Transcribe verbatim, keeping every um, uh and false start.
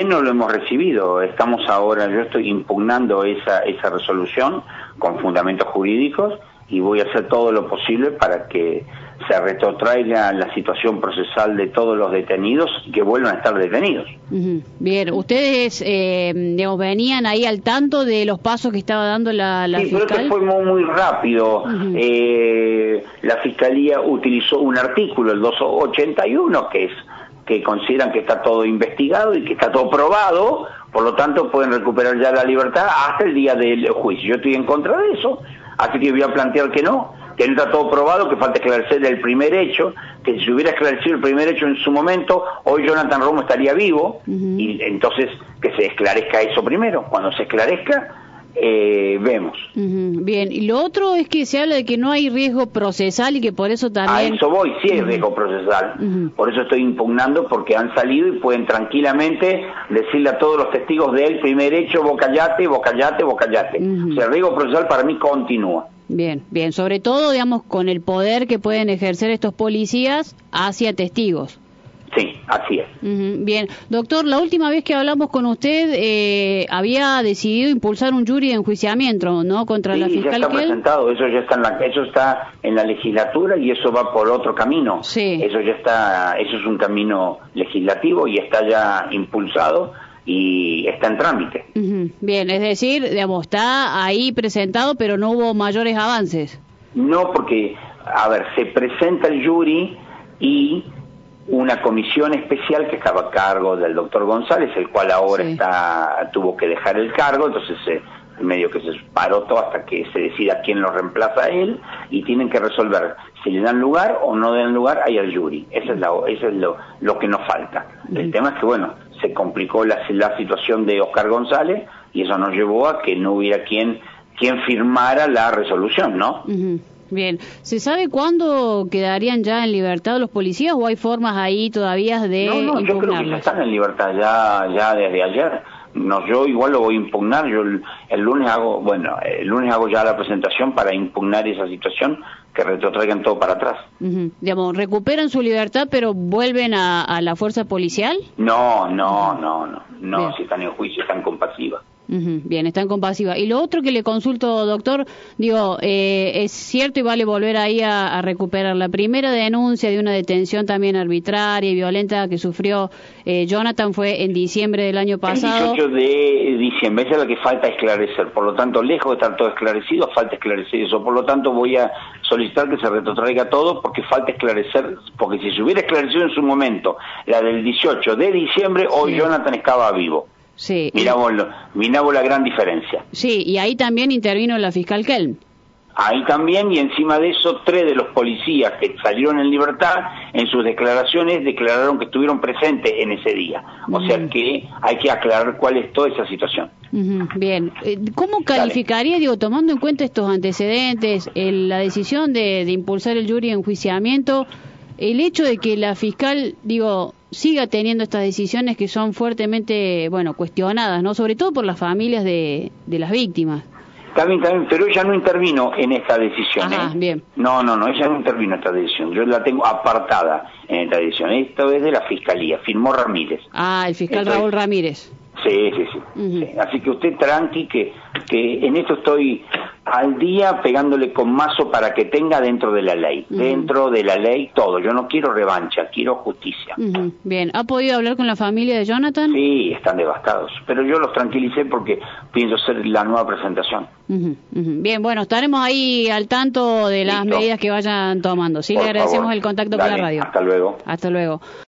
bien no lo hemos recibido. Estamos ahora, yo estoy impugnando esa, esa resolución con fundamentos jurídicos y voy a hacer todo lo posible para que se retrotraiga la situación procesal de todos los detenidos y que vuelvan a estar detenidos. Uh-huh. Bien, ustedes eh, digamos, venían ahí al tanto de los pasos que estaba dando la, la sí, fiscal. Pero esto fue muy, muy rápido. Uh-huh. eh, la Fiscalía utilizó un artículo, el doscientos ochenta y uno, que es que consideran que está todo investigado y que está todo probado, por lo tanto pueden recuperar ya la libertad hasta el día del juicio. Yo estoy en contra de eso, así que voy a plantear que no, que no está todo probado, que falta esclarecer el primer hecho, que si se hubiera esclarecido el primer hecho en su momento, hoy Jonathan Romo estaría vivo, uh-huh. y entonces que se esclarezca eso primero. Cuando se esclarezca, eh, vemos. Uh-huh. Bien, y lo otro es que se habla de que no hay riesgo procesal y que por eso también... A eso voy, sí hay uh-huh. riesgo procesal, uh-huh. por eso estoy impugnando, porque han salido y pueden tranquilamente decirle a todos los testigos del primer hecho, vos callate, vos callate, vos callate. Uh-huh. O sea, el riesgo procesal para mí continúa. Bien, bien, sobre todo, digamos, con el poder que pueden ejercer estos policías hacia testigos. Sí, así es. Uh-huh. Bien, doctor, la última vez que hablamos con usted eh, había decidido impulsar un jury de enjuiciamiento, ¿no?, contra sí, la fiscal. Sí, ya está Kell. presentado, eso ya está en la, eso está en la legislatura y eso va por otro camino. Sí. Eso ya está, eso es un camino legislativo y está ya impulsado y está en trámite. Uh-huh. Bien, es decir, digamos, está ahí presentado, pero no hubo mayores avances. No, porque, a ver, se presenta el jury y una comisión especial que estaba a cargo del doctor González, el cual ahora sí. está tuvo que dejar el cargo, entonces eh, medio que se paró todo hasta que se decida quién lo reemplaza a él, y tienen que resolver si le dan lugar o no dan lugar ahí al jury. Esa es la, eso es lo, lo que nos falta. Uh-huh. El tema es que, bueno, se complicó la, la situación de Oscar González y eso nos llevó a que no hubiera quien, quien firmara la resolución, ¿no? Uh-huh. Bien, ¿se sabe cuándo quedarían ya en libertad los policías o hay formas ahí todavía de No, no, yo creo que ya están en libertad ya, ya desde ayer. No, yo igual lo voy a impugnar. Yo el, el lunes hago, bueno, el lunes hago ya la presentación para impugnar esa situación, que retrotraigan todo para atrás. Uh-huh. Digamos, ¿recuperan su libertad pero vuelven a, a la fuerza policial? No, no, no, no, no, Bien. Si están en juicio están compasivas. Uh-huh. Bien, está en compasiva. Y lo otro que le consulto, doctor, digo, eh, es cierto y vale volver ahí a, a recuperar la primera denuncia de una detención también arbitraria y violenta que sufrió eh, Jonathan fue en diciembre del año pasado. El dieciocho de diciembre, esa es la que falta esclarecer. Por lo tanto, lejos de estar todo esclarecido, falta esclarecer eso. Por lo tanto, voy a solicitar que se retrotraiga todo porque falta esclarecer, porque si se hubiera esclarecido en su momento la del dieciocho de diciembre, hoy sí. Jonathan estaba vivo. Sí. Miramos, miramos la gran diferencia. Sí, y ahí también intervino la fiscal Kell. Ahí también, y encima de eso, tres de los policías que salieron en libertad, en sus declaraciones, declararon que estuvieron presentes en ese día. O uh-huh. sea que hay que aclarar cuál es toda esa situación. Uh-huh. Bien. ¿Cómo calificaría, Dale. digo, tomando en cuenta estos antecedentes, el, la decisión de, de impulsar el jury de enjuiciamiento, el hecho de que la fiscal, digo, siga teniendo estas decisiones que son fuertemente, bueno, cuestionadas, ¿no? Sobre todo por las familias de, de las víctimas. También, también, pero ella no intervino en esta decisión. Ajá, ¿eh? Bien. No, no, no, ella no intervino en esta decisión. Yo la tengo apartada en esta decisión. Esto es de la Fiscalía, firmó Ramírez. Ah, el fiscal Esto Raúl es... Ramírez. Sí, sí, sí. Uh-huh. sí. Así que usted tranqui, que, que en esto estoy al día pegándole con mazo para que tenga dentro de la ley. Uh-huh. Dentro de la ley todo. Yo no quiero revancha, quiero justicia. Uh-huh. Bien. ¿Ha podido hablar con la familia de Jonathan? Sí, están devastados. Pero yo los tranquilicé porque pienso hacer la nueva presentación. Uh-huh. Uh-huh. Bien, bueno, estaremos ahí al tanto de las Listo. medidas que vayan tomando. Sí, Por le agradecemos favor. el contacto Dale, con la radio. Hasta luego. Hasta luego.